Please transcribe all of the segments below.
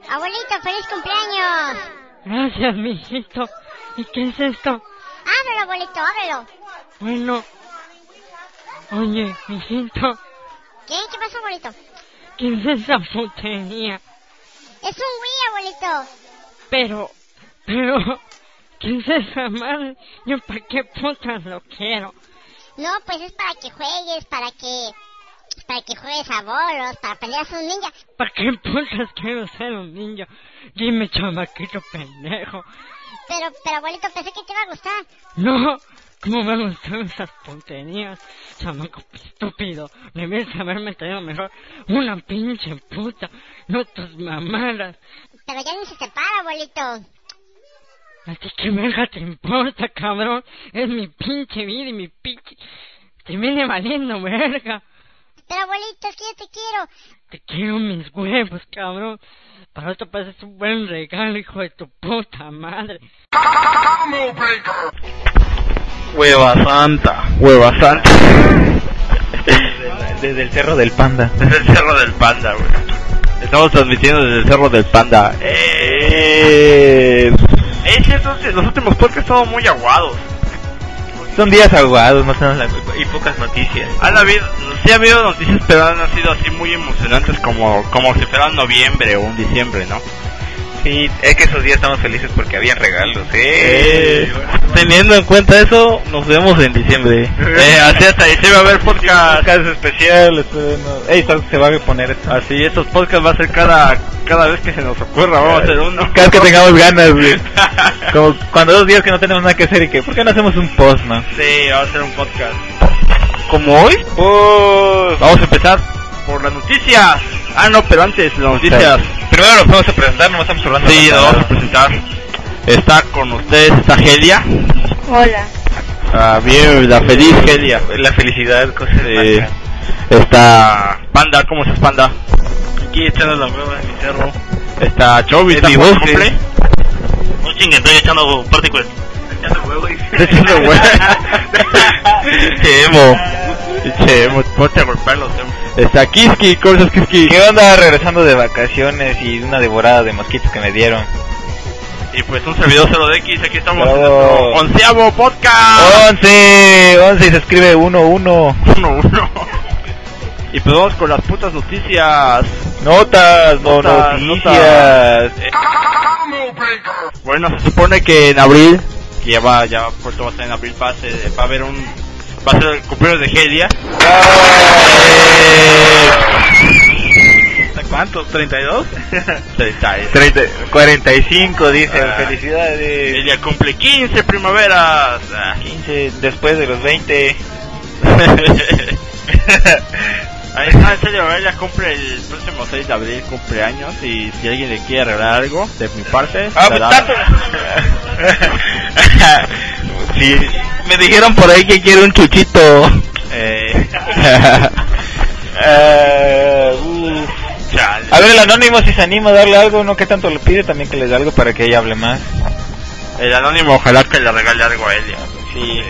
Abuelito, feliz cumpleaños. Gracias, mijito. ¿Y qué es esto? Ábrelo, abuelito, ábrelo. Bueno. Oye, mijito. ¿Qué pasó, abuelito? ¿Qué es esa putería? Es un Wii, abuelito. Pero, ¿qué es esa madre? Yo para qué putas lo quiero. No, pues es para que juegues, para que juegues a bolos, para aprender a ser un ninja. ¿Para qué putas quiero ser un ninja? Dime, chamaquito pendejo. Pero abuelito, pensé que te iba a gustar. No, ¿cómo me gustan esas tonterías? Chamaco estúpido, debes haberme traído mejor una pinche puta, no tus mamadas. Pero ya ni se separa, abuelito. ¿A ti qué verga te importa, cabrón? Es mi pinche vida y mi pinche... Te viene valiendo verga. Pero abuelito, es que yo te quiero. Te quiero mis huevos, cabrón. Para esto pases un buen regalo, hijo de tu puta madre. Hueva Santa. Desde el Cerro del Panda. Desde el Cerro del Panda, güey. Estamos transmitiendo desde el Cerro del Panda. Entonces, los últimos podcasts son muy aguados. Son días aguados, y pocas noticias. Sí ha habido noticias, pero han sido así muy emocionantes como si fuera noviembre o un diciembre, ¿no? Sí, es que esos días estamos felices porque habían regalos, Teniendo en cuenta eso, nos vemos en diciembre. Así hasta diciembre va a haber podcast especial. Se va a poner esto. Así, estos podcasts va a ser cada vez que se nos ocurra, vamos a hacer uno. Cada vez que tengamos ganas, güey. Como cuando 2 días que no tenemos nada que hacer y que, ¿por qué no hacemos un post, no? Sí, vamos a hacer un podcast. Como hoy, vamos a empezar por las noticias. No, pero antes, las noticias. Primero nos vamos a presentar, no estamos hablando. Sí, nos vamos a presentar. Está con ustedes, está Gelia. Hola. Bien, la feliz Gelia. La felicidad, cosa de Está Panda, ¿cómo estás, Panda? aquí echando la hueva en mi cerro. Está Chovy, está mi por voz, cumple. No chingue, estoy echando partículas. Echando huevo y... Echando huevo. Chemo, ponte a golpearlos. Está Kiski, ¿cómo estás, Kiski? ¿Qué onda? Regresando de vacaciones y una devorada de mosquitos que me dieron. Y pues un servidor 0DX, aquí estamos en nuestro 11º podcast. 11 y se escribe 11. Y pues vamos con las putas noticias. Notas. Bueno, se supone que en abril, que ya Puerto va a estar en abril, va a ser el cumpleaños de Gelia. ¿Hasta cuánto? ¿32? 45 dice, felicidades. Gelia cumple 15 primaveras. 15 después de los 20. En serio, ella cumple el próximo 6 de abril, cumpleaños. Y si alguien le quiere regalar algo, de mi parte, sí, me dijeron por ahí que quiere un chuchito. A ver, el anónimo, si se anima a darle algo, no que tanto le pide, también que le dé algo para que ella hable más. El anónimo, ojalá que le regale algo a ella. Sí.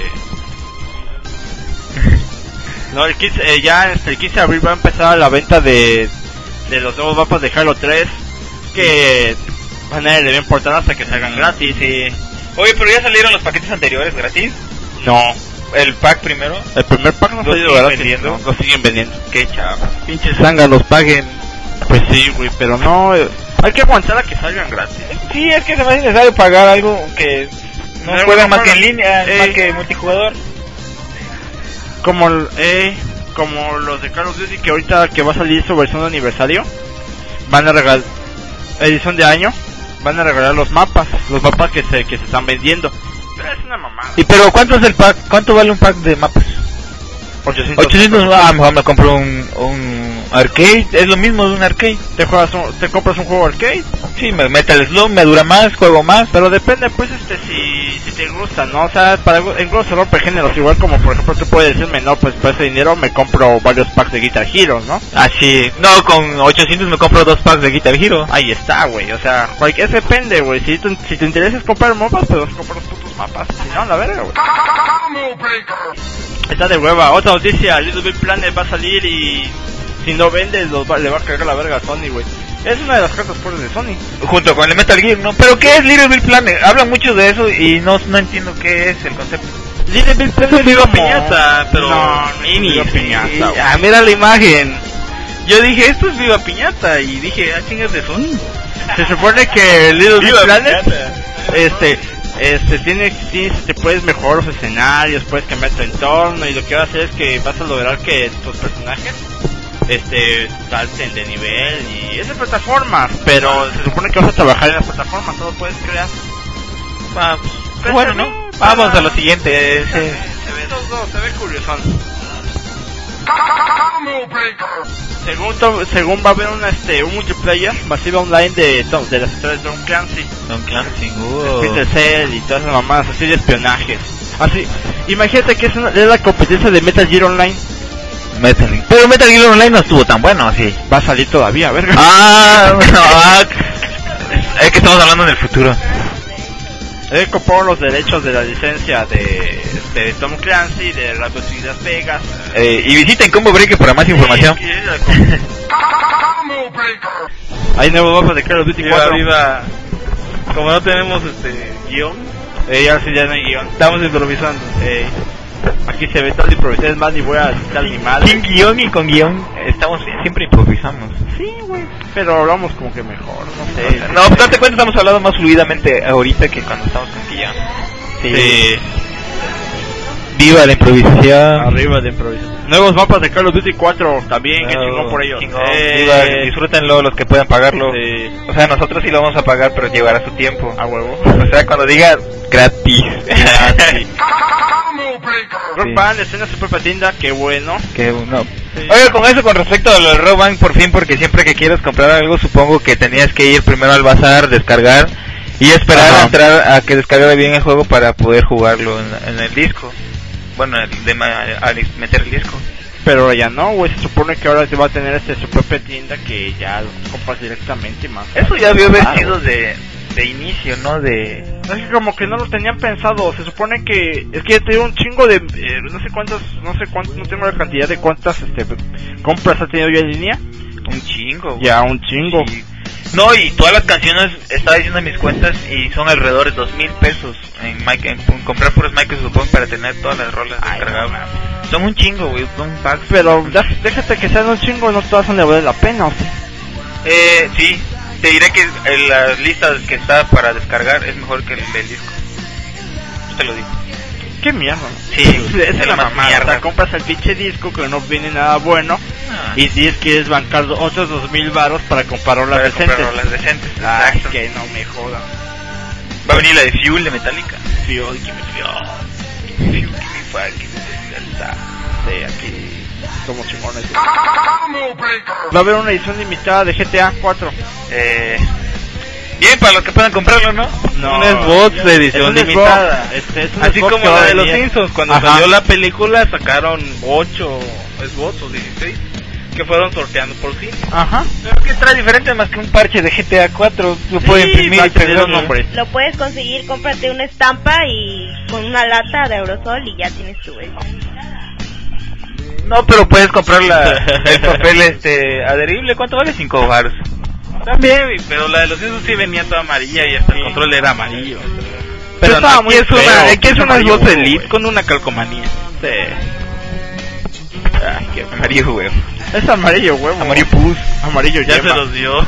No, el 15 de abril va a empezar la venta de los nuevos mapas de Halo 3, que a nadie le va a importar hasta que salgan gratis. Oye, pero ya salieron los paquetes anteriores gratis. No, el pack primero. El primer pack no ha salido gratis. No, lo siguen vendiendo. Qué chavo. Pinches zánganos, paguen. Pues sí, güey, pero no, hay que aguantar a que salgan gratis. Sí, es que se me hace necesario pagar algo que no juegan más que en línea, más que multijugador. Como los de Call of Duty, que ahorita que va a salir su versión de aniversario, van a regalar, edición de año, van a regalar los mapas que se están vendiendo. Pero es una mamada. ¿Y pero cuánto es el pack? ¿Cuánto vale un pack de mapas? 800. Mejor me compro un arcade. Es lo mismo de un arcade. ¿Te compras un juego arcade? Sí, me Metal Slug, me dura más, juego más. Pero depende, pues, si te gusta, ¿no? O sea, en juegos de rompe géneros, igual como por ejemplo tú puedes decirme, no, pues por ese dinero me compro varios packs de Guitar Hero, ¿no? Sí. No, con 800 me compro 2 packs de Guitar Hero. Ahí está, güey. O sea, es depende, güey. Si te interesa comprar mapas, pues vas a comprar los putos mapas. Si no, la verga, güey. Está de hueva. Otra noticia, Little Big Planet va a salir y si no vende le va a cargar la verga a Sony, güey. Es una de las cartas fuertes de Sony. Junto con el Metal Gear, ¿no? ¿Pero qué es Little Big Planet? Hablan mucho de eso y no entiendo qué es el concepto. Little Big Planet es Viva Piñata, pero mini. Viva Piñata. Mira la imagen. Yo dije, esto es Viva Piñata, y dije, chingas de Sony. Se supone que Little Big Planet, Piñata. te puedes mejorar los escenarios, puedes cambiar tu entorno, y lo que vas a hacer es que vas a lograr que tus personajes salten de nivel, y es de plataformas, pero se supone que vas a trabajar en las plataformas, todo puedes crear. Bueno, ¿no? Vamos a lo siguiente. Se ve curiosón. Según va a haber un multiplayer masivo online de las historias de Tom Clancy. Splinter Cell y todas esas mamadas así de espionajes. Así, imagínate que es la competencia de Metal Gear Online. Pero Metal Gear Online no estuvo tan bueno, así. Va a salir todavía, verga. Es que estamos hablando en el futuro. Compró los derechos de la licencia de Tom Clancy, de las Las Vegas. Y visiten Combo Breaker para más información. Hay nuevos mapas de Call of Duty 4. Viva. Como no tenemos guión, ahora sí ya no hay guión. estamos improvisando. Aquí se ve todo el improvisado, es más, ni voy a citar ni madre. Sin guión y con guión, estamos siempre improvisamos. Sí, güey, pero hablamos como que mejor, no sé. No, pues date cuenta, estamos hablando más fluidamente ahorita que cuando estamos con guión. Sí. Viva la improvisación. Arriba de improvisación. Nuevos mapas de Call of Duty 4 también, que chingón por ellos. Viva, disfrútenlo los que puedan pagarlo. O sea, nosotros sí lo vamos a pagar, pero llevará su tiempo. A huevo. O sea, cuando diga gratis. Rock Band estrena su propia tienda, qué bueno. Oye, con eso, con respecto a lo de Rock Band, por fin, porque siempre que quieres comprar algo, supongo que tenías que ir primero al bazar, descargar y esperar a entrar a que descargara bien el juego para poder jugarlo en el disco. Bueno, al meter el disco. Pero ya no, güey, se supone que ahora se va a tener su propia tienda que ya lo compras directamente más. Eso ya había sido de inicio, ¿no? Es que como que no lo tenían pensado, se supone que es que ya te dio un chingo de no sé cuántas, no tengo la cantidad de cuántas compras ha tenido ya en línea. Un chingo, güey. Ya, un chingo. Sí. No, y todas las canciones, estaba diciendo en mis cuentas, y son alrededor de $2,000 en comprar puros Microsoft para tener todas las rolas descargadas. No. Son un chingo, güey, son packs. Pero déjate que sean un chingo, no todas son de valer la pena, ¿o sí? Sí, te diré que las listas que está para descargar es mejor que el del disco. Yo te lo digo. ¿Qué mierda? Sí, es la mamada. Compras el pinche disco que no viene nada bueno y si quieres bancar otros 2,000 varos para comprar rolas decentes. Ay, que no me jodan. Va a venir la de Fuel de Metallica. Fuel, give me fire, give me fire. Sí, aquí somos chingones. Va a haber una edición limitada de GTA 4. Bien, para los que puedan comprarlo, ¿no? No, un Xbox de edición limitada. Así como la de los Simpsons, cuando salió la película sacaron 8 Xbox o 16 que fueron sorteando por sí. Ajá. Pero que trae diferente más que un parche de GTA 4, lo puede imprimir y pegarlo. Lo puedes conseguir, cómprate una estampa y con una lata de aerosol y ya tienes tu Xbox. No, pero puedes comprar el papel adherible, ¿cuánto vale? 5 baros. También, pero la de los Simpsons sí venía toda amarilla y hasta el control era amarillo. Pero estaba muy feo. Aquí es una Xbox Elite con una calcomanía. Sí. Ay, qué amarillo, huevo. Es amarillo, huevo. Amarillo pus. Amarillo ya yema. se los dio.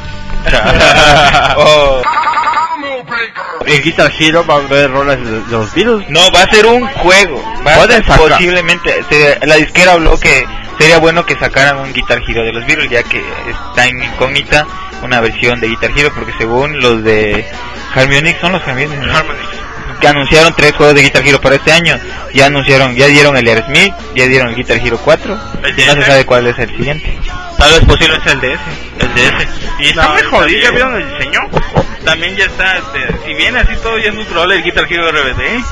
El Guitar Hero va a haber rolas de los Beatles. No, va a ser un juego. Posiblemente. La disquera habló que sería bueno que sacaran un Guitar Hero de los Beatles, ya que está en incógnita una versión de Guitar Hero, porque según los de Harmonix, son los Harmonix, ¿no? Que anunciaron 3 juegos de Guitar Hero para este año. Ya dieron el Aerosmith, ya dieron el Guitar Hero 4. No se sabe cuál es el siguiente. Tal vez posiblemente el DS. Y está mejor, ¿ya vieron el diseño? También ya está, si viene así todo, ya es muy probable el Guitar Hero RBD.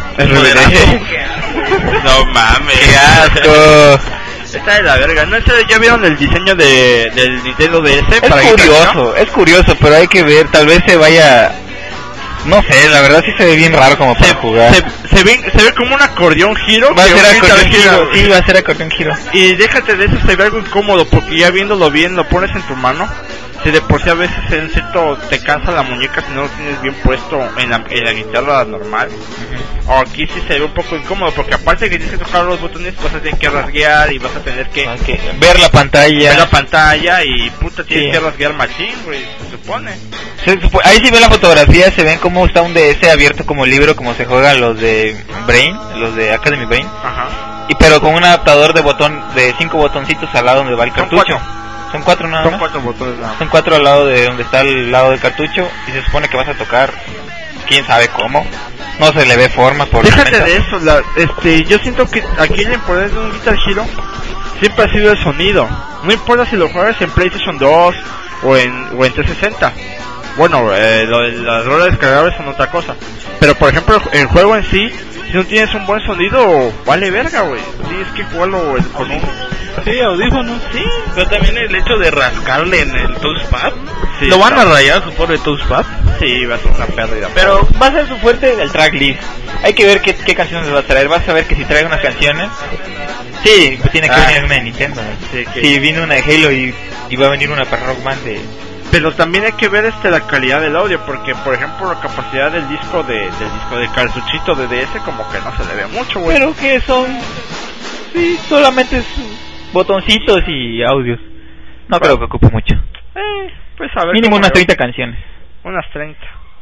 No mames, qué asco. Está de la verga. ¿No ya vieron el diseño del Nintendo DS? Es curioso, pero hay que ver, tal vez se vaya No sé, la verdad sí se ve bien raro como para jugar. Se ve como un acordeón giro. Va a ser acordeón giro. Sí, va a ser acordeón giro. Y déjate de eso, se ve algo incómodo porque ya viéndolo bien, lo pones en tu mano. Si de por sí a veces en cierto te cansa la muñeca si no lo tienes bien puesto en la guitarra normal. O aquí sí se ve un poco incómodo porque aparte que tienes que tocar los botones vas a tener que rasguear y vas a tener que ver la pantalla y puta tienes que rasguear machín, güey, se supone. Ahí sí ve la fotografía, se ven cómo está un DS abierto como libro, como se juegan los de Brain, los de Academy Brain. Ajá. Pero con un adaptador de 5 botoncitos al lado donde va el cartucho. Son 4 nada más. Son 4 botones nada más. Son 4 al lado de donde está el lado del cartucho y se supone que vas a tocar, quién sabe cómo. No se le ve forma por Déjate de eso, yo siento que aquí el importante de un Guitar Hero siempre ha sido el sonido. No importa si lo juegas en PlayStation 2 o en 360. Bueno, lo de las rolas descargables son otra cosa. Pero por ejemplo, el juego en sí, si no tienes un buen sonido, vale verga, güey. Tienes que jugarlo con un... Sí, audífonos. Sí. Pero también el hecho de rascarle en el touchpad. Sí, ¿Lo van a rayar su pobre touchpad? Sí, va a ser una pérdida. Pero va a ser su fuerte el tracklist. Hay que ver qué canciones va a traer. Vas a ver que si trae unas canciones... Sí, pues tiene que venir una de Nintendo, ¿no? Sí, si viene una de Halo y va a venir una para Rock Band de... Pero también hay que ver la calidad del audio, porque por ejemplo la capacidad del disco de cartuchito de DS como que no se le ve mucho, güey. Pero que son... Sí, solamente botoncitos y audios. No creo que ocupe mucho. Pues a ver. Mínimo unas 30 canciones. Unas 30.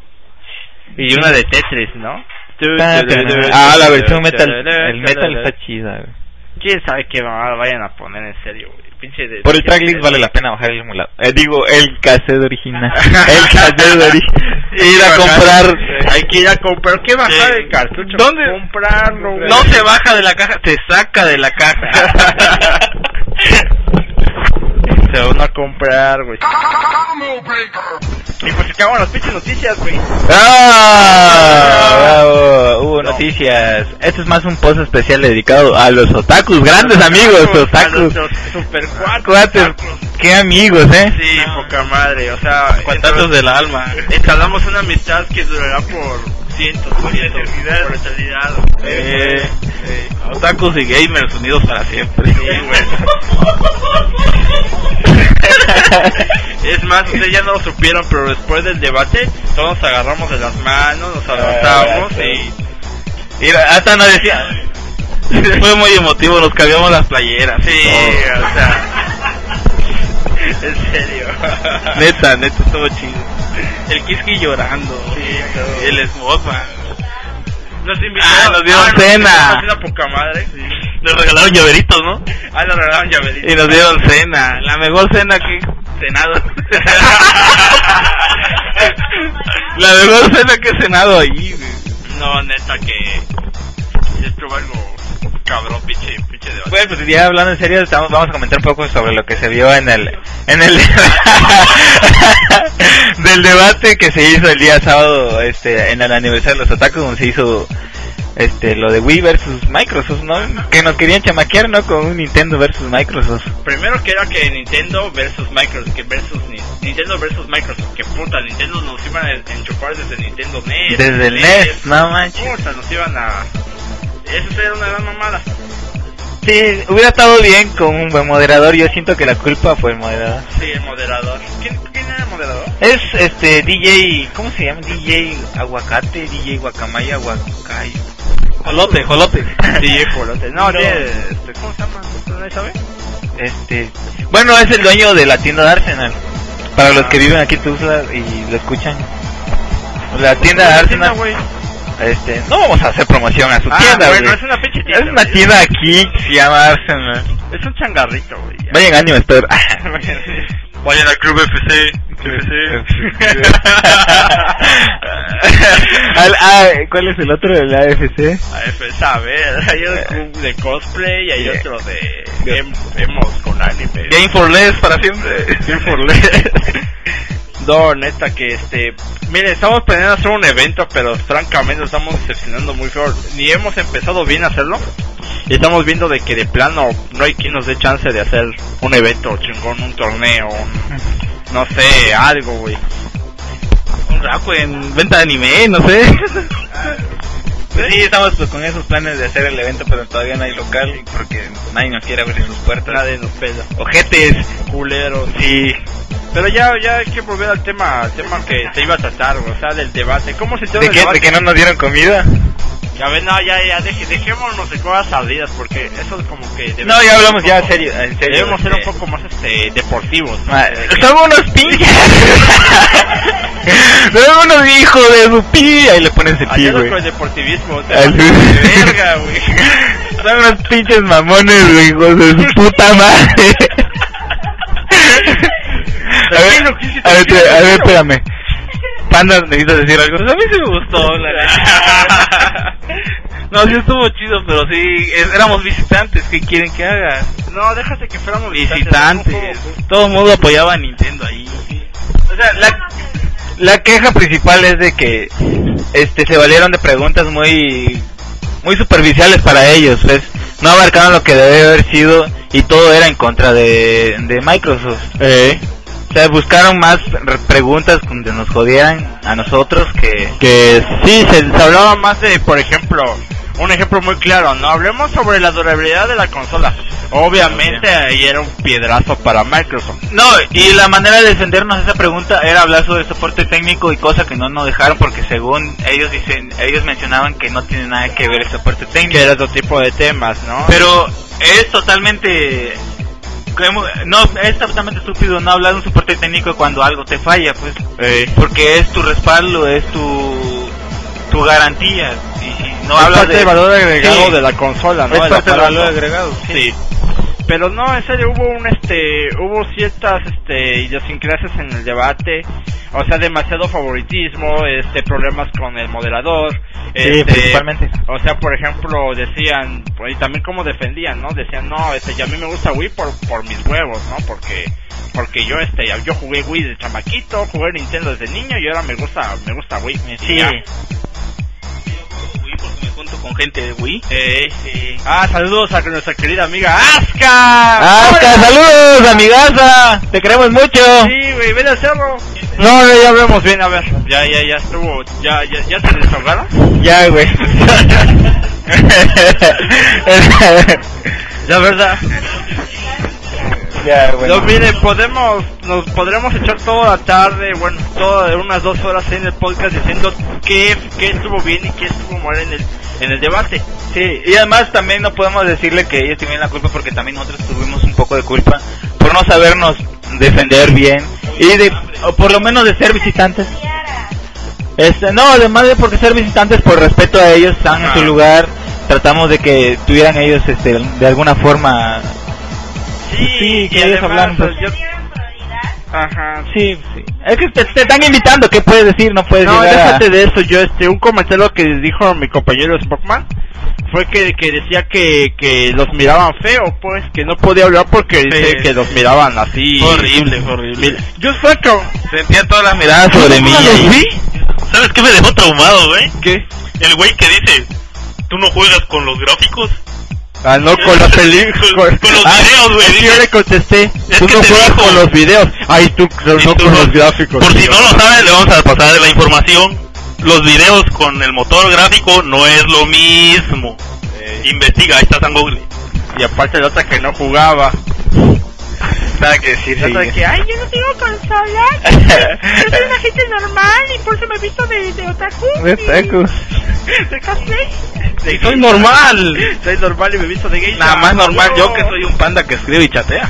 Y una de Tetris, ¿no? La versión metal. El metal está chida, güey. ¿Quién sabe qué vayan a poner en serio, güey? Por el tracklist vale la pena bajar el emulador. El cassette original. El cassette original. Ir a comprar. Hay que ir a comprar. ¿Qué bajar el cartucho? ¿Dónde? Comprarlo, güey. No se baja de la caja, se saca de la caja. Se van a comprar, güey. Y pues se acaban las pinches noticias, güey. ¡Bravo! Hubo noticias. Este es más un post especial dedicado a los otakus, grandes amigos, otakus. Super cuates. Qué amigos, Sí, poca madre, o sea, cuatazos del alma. Instalamos una amistad que durará por cientos, por eternidad. Otakus y gamers unidos para siempre. Sí, güey. Es más, ustedes ya no lo supieron, pero después del debate todos nos agarramos de las manos, nos abrazamos y hasta nos decía, fue muy emotivo, nos cambiamos las playeras. Sí, o sea, en serio. Neta, estuvo chido. El Kiski llorando, sí, el Smogman. Nos invitaron, nos dieron cena. Una poca madre. Sí. Nos regalaron llaveritos, ¿no? Nos regalaron llaveritos. Y nos dieron cena, la mejor cena que he cenado. La mejor cena que he cenado ahí, güey. No, neta que estuvo algo cabrón, pinche debate. Bueno, pues ya hablando en serio, vamos a comentar un poco sobre lo que se vio en el del debate que se hizo el día sábado, en el aniversario de los otakus, donde se hizo lo de Wii versus Microsoft, ¿no? Que nos querían chamaquear, ¿no? Con un Nintendo versus Microsoft. Primero que era que Nintendo versus Microsoft, Nintendo versus Microsoft, que puta, Nintendo nos iban a enchufar desde Nintendo NES. Desde el NES, no manches. Puta, nos iban a... Eso era una gran mamada. Sí, hubiera estado bien con un buen moderador. Yo siento que la culpa fue el moderador. Sí, el moderador. ¿Quién era el moderador? Es DJ, ¿cómo se llama? DJ Aguacate, DJ Guacamaya, Guacay. Jolote. DJ Jolote. No, ¿cómo se llama? ¿Nadie sabe? Bueno, es el dueño de la tienda de Arsenal. Para los que viven aquí en Tuxtla y lo escuchan. La tienda de Arsenal. No vamos a hacer promoción a su tienda, bueno, es una pinche tienda. Es una tienda aquí que se llama Arsenal. Es un changarrito, güey. Vayan a Anime Store. Vayan al Club FC. ¿Cuál es el otro del AFC? AFC, a ver, hay un club de cosplay y hay otro de emos con anime. Game for Less para siempre. Game for Less. No, neta que miren, estamos planeando hacer un evento, pero francamente estamos decepcionando muy feo. Ni hemos empezado bien a hacerlo. Y estamos viendo de que de plano no hay quien nos dé chance de hacer un evento chingón, un torneo, no sé, algo, güey. un raco en venta de anime, no sé. Pues sí, estamos pues con esos planes de hacer el evento, pero todavía no hay local porque nadie nos quiere abrir sus puertas. Nadie nos pela. Ojetes, Culeros. sí. Pero ya hay que volver al tema que se iba a tratar, o sea, del debate. ¿Cómo se dio ¿De el qué? debate? ¿De que no nos dieron comida? Ya ven, no, ya, dejémonos de cosas ardidas, porque eso es como que... No, ya hablamos ya en serio. Debemos ser un poco más deportivos, ¿no? Son unos pinches. Son unos hijos de su pi. Ahí le ponen ese pi, Ayer güey. con el deportivismo, Ay, sí. de verga, güey. Son unos pinches mamones, güey, hijos de su puta madre. A ver, espérame. Panda, ¿necesitas decir algo? Pues a mí sí me gustó, la verdad. No, sí estuvo chido, pero sí, éramos visitantes, ¿qué quieren que haga? No, déjate que fuéramos Visitantes. Todo el mundo apoyaba a Nintendo ahí. O sea, la queja principal es de que se valieron de preguntas muy superficiales para ellos, pues no abarcaron lo que debe haber sido y todo era en contra de Microsoft. O sea, buscaron más preguntas donde nos jodieran a nosotros que sí, se hablaba más de, por ejemplo, un ejemplo muy claro, ¿no? Hablemos sobre la durabilidad de la consola. Obviamente ahí era un piedrazo para Microsoft. No, y la manera de defendernos esa pregunta era hablar sobre soporte técnico y cosa que no nos dejaron porque según ellos mencionaban que no tiene nada que ver el soporte técnico. Que era otro tipo de temas, ¿no? Pero es totalmente estúpido no hablar de un soporte técnico cuando algo te falla, pues. Porque es tu respaldo, es tu garantía. Y si no hablas parte del valor agregado de la consola, ¿no? Es parte del valor agregado, sí. Pero no, en serio, hubo ciertas idiosincrasias en el debate, o sea, demasiado favoritismo, problemas con el moderador, sí, principalmente. O sea, por ejemplo, decían, y también como defendían, ¿no? Decían, no, ya a mí me gusta Wii por mis huevos, ¿no? Porque yo jugué Wii de chamaquito, jugué Nintendo desde niño y ahora me gusta Wii. Sí. Porque me junto con gente de Wii. Sí. Saludos a nuestra querida amiga Aska. Aska, saludos, amigaza. Te queremos mucho. Sí, güey, ven al cerro. No, ya vemos bien, a ver. Ya estuvo. ¿Ya se desahogaron? Ya, güey. La verdad. Ya, bueno. No, miren, nos podremos echar toda la tarde, bueno, todas unas 2 horas en el podcast diciendo qué estuvo bien y qué estuvo mal en el debate. Sí, y además también no podemos decirle que ellos tienen la culpa porque también nosotros tuvimos un poco de culpa por no sabernos defender bien o por lo menos de ser visitantes. No, además de porque ser visitantes por respeto a ellos, están en su lugar, tratamos de que tuvieran ellos de alguna forma. Sí, que ellos hablan. Pues, ajá. Sí. Es que te están invitando, ¿qué puedes decir? No puedes No, llegar déjate de eso. Un comentario que dijo mi compañero Spockman fue que decía que los miraban feo, pues, que no podía hablar porque dice que los miraban así. Horrible. Yo saco. Sentía todas las miradas sobre mí. ¿Sabes qué me dejó traumado, güey? ¿Qué? El güey que dice, ¿tú no juegas con los gráficos? No, con la película. Con los videos, güey. Yo le contesté, tú no juegas con los videos. Ay, tú no con los gráficos. Por si no lo sabes, le vamos a pasar la información. Los videos con el motor gráfico no es lo mismo. Investiga, ahí está en Google. Y aparte la otra que no jugaba. Nada que decir. Yo no tengo consola. Yo soy una gente normal y por eso me he visto de otaku. De cosplay. Soy normal. Soy normal y me he visto de geisha. Nada más normal yo que soy un panda que escribe y chatea.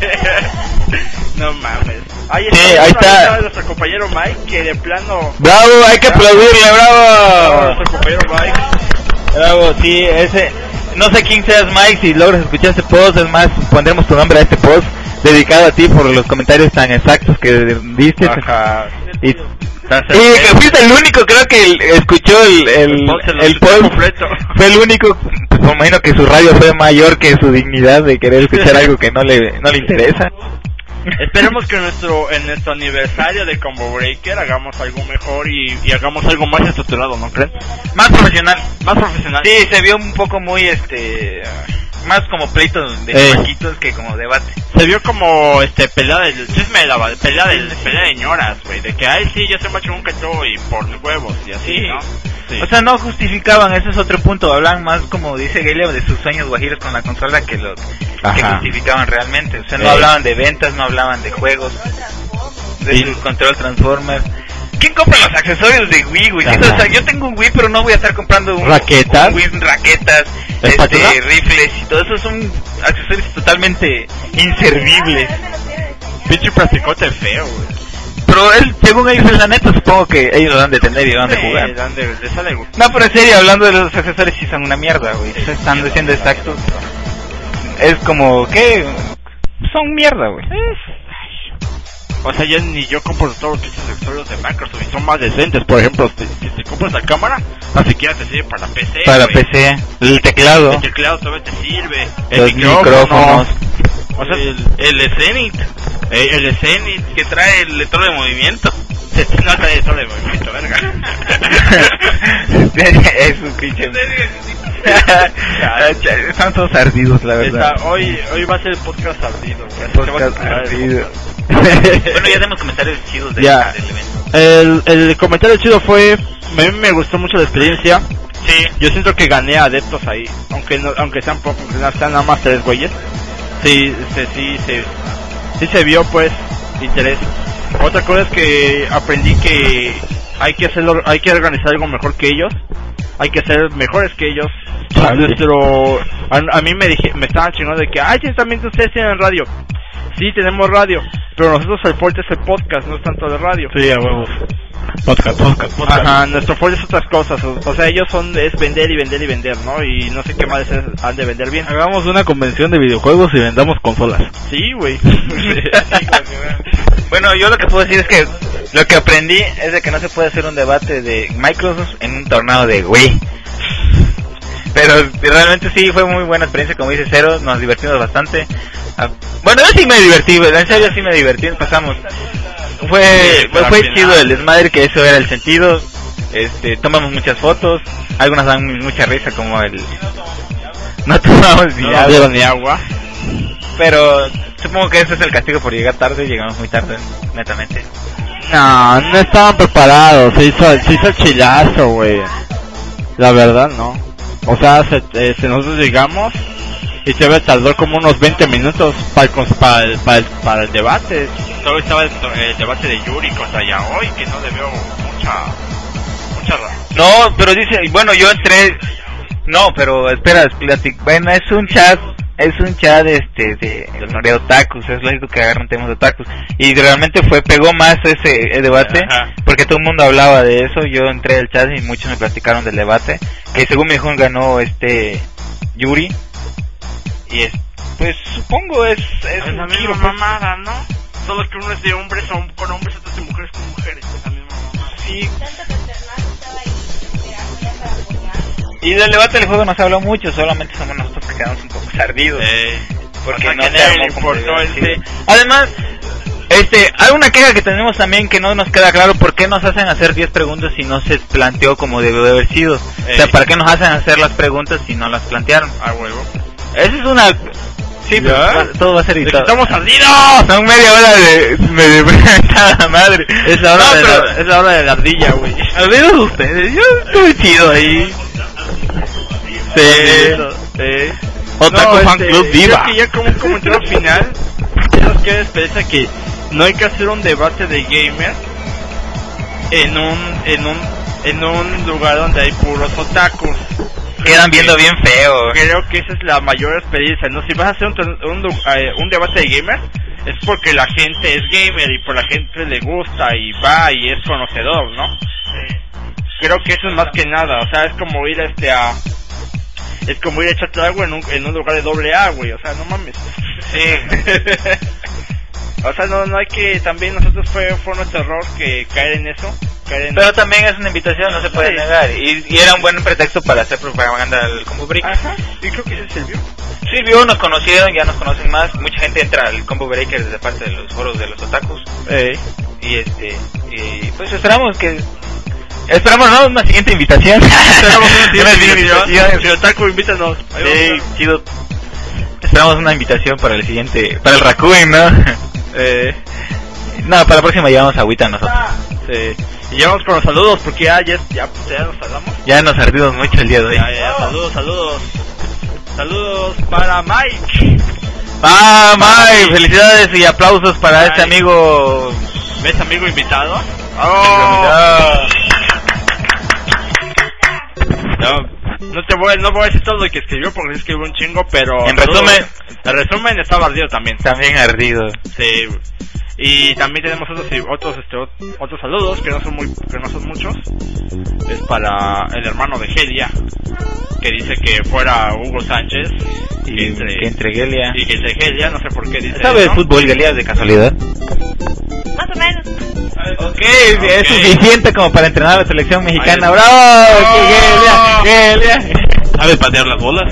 No mames. Ahí está nuestro compañero Mike, que de plano... ¡Bravo! Hay que aplaudirle, bravo. Nuestro compañero Mike. Bravo, sí, no sé quién seas, Mike, si logras escuchar este post, es más, pondremos tu nombre a este post dedicado a ti por los comentarios tan exactos que diste. Ajá. Y que fuiste el único, creo que escuchó el post completo. Fue el único, pues me imagino que su radio fue mayor que su dignidad de querer escuchar algo que no le interesa. Esperemos que en nuestro aniversario de Combo Breaker hagamos algo mejor y hagamos algo más estructurado, ¿no creen? Más profesional. Más profesional. Sí, se vio un poco muy más como pleito de chamaquitos que como debate. Se vio como pelea del chisme de la pelea de ñoras, güey, de que ay sí, yo soy más chingón que tú y por huevos y así, sí. ¿No? Sí. O sea, no justificaban, ese es otro punto, hablaban más, como dice Gayle, de sus sueños guajiros con la consola que lo que justificaban realmente. O sea, no hablaban de ventas, no hablaban de juegos, de su control Transformers. ¿Quién compra los accesorios de Wii, güey? O sea, yo tengo un Wii, pero no voy a estar comprando raquetas, raquetas, rifles y todo eso son accesorios totalmente inservibles. Pinche plasticote feo, güey. Pero él, según ellos, la neta, supongo que ellos lo dan de tener y lo dan de jugar. No, pero en serio, hablando de los accesorios, sí son una mierda, güey. Están diciendo exactos. Es como, ¿qué? Son mierda, güey. O sea, ya ni yo compro todos los pinches accesorios de Microsoft y son más decentes. Por ejemplo, si te compras la cámara, ni siquiera te sirve para la PC. Para la PC, el teclado. El teclado todavía te sirve. Los micrófonos. O sea, el Zenith. El Zenith que trae el lector de movimiento. No trae lector de movimiento, verga. Es un pinche. Están todos ardidos, la verdad. Hoy va a ser el podcast ardido. Podcast ardido. Bueno, ya tenemos comentarios chidos del evento. El comentario chido fue, a mí me gustó mucho la experiencia. Sí. Yo siento que gané adeptos ahí, aunque sean pocos, sean nada más 3 güeyes. Sí se vio pues interés. Otra cosa es que aprendí que hay que organizar algo mejor que ellos. Hay que ser mejores que ellos. A mí me estaban chingando de que también ustedes tienen radio. Sí, tenemos radio, pero nosotros el fuerte es el podcast, no es tanto de radio. Sí, a huevos. Podcast. Ajá, nuestro fuerte es otras cosas. O sea, ellos es vender y vender y vender, ¿no? Y no sé qué más han de vender bien. Hagamos una convención de videojuegos y vendamos consolas. Sí, güey. Bueno, yo lo que puedo decir es que lo que aprendí es de que no se puede hacer un debate de Microsoft en un torneo de Wii. Pero realmente sí fue muy buena experiencia, como dice Cero, nos divertimos bastante. Bueno, yo sí me divertí, en serio sí me divertí, pasamos. Fue chido el desmadre, que eso era el sentido. Tomamos muchas fotos, algunas dan mucha risa, como no tomamos ni agua. Pero supongo que ese es el castigo por llegar tarde, llegamos muy tarde, netamente. No estaban preparados, se hizo el chilazo, güey. La verdad, no. O sea, nosotros llegamos y se tardó como unos 20 minutos para el debate. Solo estaba el debate de Yuri contra Yaoi, que no le veo mucha razón. No, pero dice, bueno, yo entré. No, pero espera, bueno, es un chat de otakus, es lógico que agarran temas de otakus, y realmente pegó más ese debate. Ajá. Porque todo el mundo hablaba de eso. Yo entré al chat y muchos me platicaron del debate, que según mi hijo ganó Yuri, y pues supongo es la misma mamada, ¿no? Solo que uno es de hombres con hombres, otros de mujeres con mujeres, es la misma mamada. Sí. Y del debate del juego no se habló mucho, solamente somos nosotros que quedamos un poco sardidos. Porque no se armó como Además, hay una queja que tenemos también, que no nos queda claro por qué nos hacen hacer 10 preguntas si no se planteó como debió de haber sido. O sea, ¿para qué nos hacen hacer las preguntas si no las plantearon? A huevo. Esa es una... Sí, pero todo va a ser editado. ¡Estamos ardidos! Son media hora de preguntada, madre. Es la hora de la ardilla, güey. Ardidos ustedes, yo estuve chido ahí. Sí. Otaku Fan Club Viva. Creo que ya como un comentario final, tenemos que despedirse que no hay que hacer un debate de gamers en un lugar donde hay puros otakus. Quedan viendo bien feo. Creo que esa es la mayor experiencia, ¿no? Si vas a hacer un debate de gamers, es porque la gente es gamer y por la gente le gusta y va y es conocedor, ¿no? Creo que eso es más que nada, o sea, es como ir es como ir a echarte agua en un lugar de AA, güey, o sea, no mames. Sí. O sea, no hay que, también nosotros fue nuestro error que caer en eso. Pero también es una invitación, no se puede negar, y era un buen pretexto para hacer propaganda del Combo Break. Ajá, y creo que sí sirvió. Sirvió, nos conocieron, ya nos conocen más, mucha gente entra al Combo Breaker desde parte de los foros de los otakus. Y pues esperamos ¿no? Una siguiente invitación. Esperamos una siguiente invitación. Si otaku, invítanos. Sí, chido. Esperamos una invitación para el siguiente, para el Raccoon, ¿no? No, para la próxima llevamos agüita nosotros. Sí. Y llevamos con los saludos porque ya nos tardamos. Ya nos ardimos mucho el día de hoy. Saludos para Mike. Mike, felicidades y aplausos para este amigo. ¿Ves, amigo invitado? No voy a decir todo lo que escribió porque escribió un chingo, pero en resumen estaba ardido también. También ardido. Sí. Y también tenemos otros saludos que no son muchos. Es para el hermano de Gelia, que dice que fuera Hugo Sánchez y que entre Gelia. Y que entre Gelia, no sé por qué dice. ¿Sabe de fútbol Gelia de casualidad? Más o menos. Okay, es suficiente como para entrenar a la selección mexicana. ¡Bravo! Gelia. ¿Sabe patear las bolas?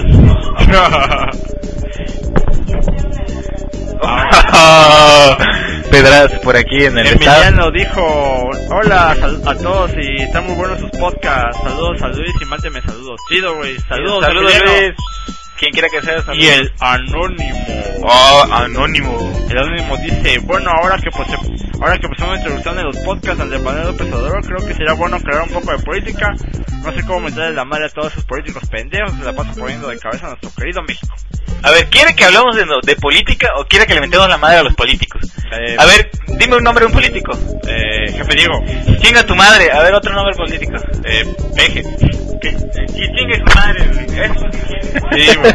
Pedraz por aquí en el Emiliano dijo: hola a todos y están muy buenos sus podcasts. Saludos a Luis y mándeme saludos. Chido, güey. Saludos Luis. Quien quiera que sea. Y el anónimo. Anónimo. El anónimo dice: bueno, ahora que pusimos una introducción en los podcasts al de Manuel López Obrador, creo que sería bueno crear un poco de política. No sé cómo meterle la madre a todos esos políticos pendejos que se la pasan poniendo de cabeza a nuestro querido México. A ver, ¿quiere que hablemos de política o quiere que le metemos la madre a los políticos? A ver, dime un nombre de un político. Jefe Diego. Chinga tu madre. A ver, otro nombre político. Peje. Y chinga tu madre, güey. Sí, güey.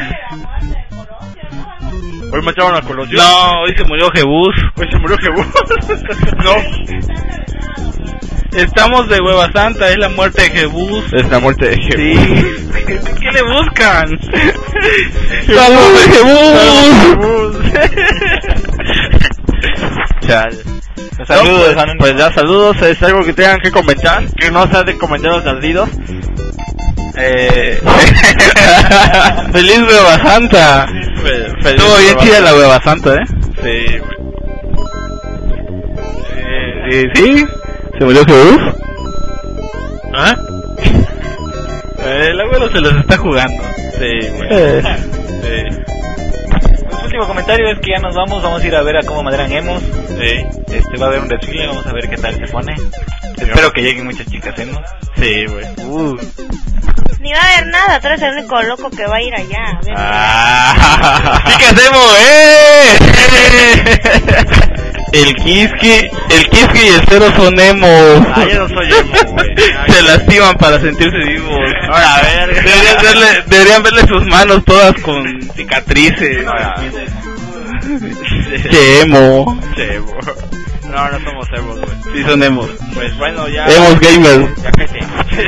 Hoy mataron a Colosio. No, hoy se murió Jebus. No. Estamos de Hueva Santa, es la muerte de Jebus. Es la muerte de Jebus. Sí. ¿Qué le buscan? ¡Saludos de Jebus! Chale. Saludos, pues ya saludos, es algo que tengan que comentar, que no sean de comentarios ardidos. Feliz Hueva Santa. Estuvo bien chida la Hueva Santa, Sí, güey. ¿Sí? ¿Se murió Jesús? ¿Ah? El abuelo se los está jugando. Sí, güey. Sí. El último comentario es que ya nos vamos a ir a ver a cómo madrean emos. Sí. Va a haber un desfile, vamos a ver qué tal se pone. Espero que lleguen muchas chicas emos. Sí, güey. Ni va a haber nada, tú eres el único loco que va a ir allá. ¡Chicas emo, El Kiski y el Cero son emos. Yo no soy emo, güey. Se lastiman para sentirse vivos. Ahora, a ver. Deberían verle sus manos todas con cicatrices. Che emo. No somos emos, güey. Sí son emos. Pues bueno, ya. Emos gamer. Ya cállate.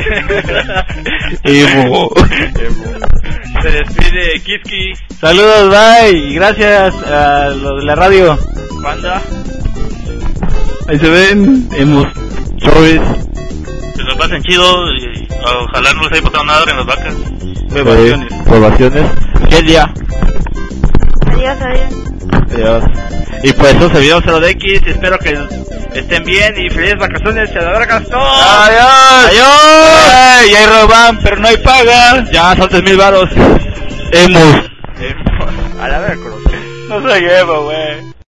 Emo. Se despide Kiski. Saludos, bye. Y gracias a los de la radio. Banda. Ahí se ven. Emos. Chores. Que lo pasen chido. Y ojalá no les haya pasado nada en las vacas. Probaciones. ¿Qué día? Adiós. Y pues eso se vio 0DX. Espero que estén bien y felices vacaciones. Se la verga todos. Adiós. Ya hay roban, pero no hay paga. Ya saltes 1000 varos. Emos. A la verga, no soy emo, güey.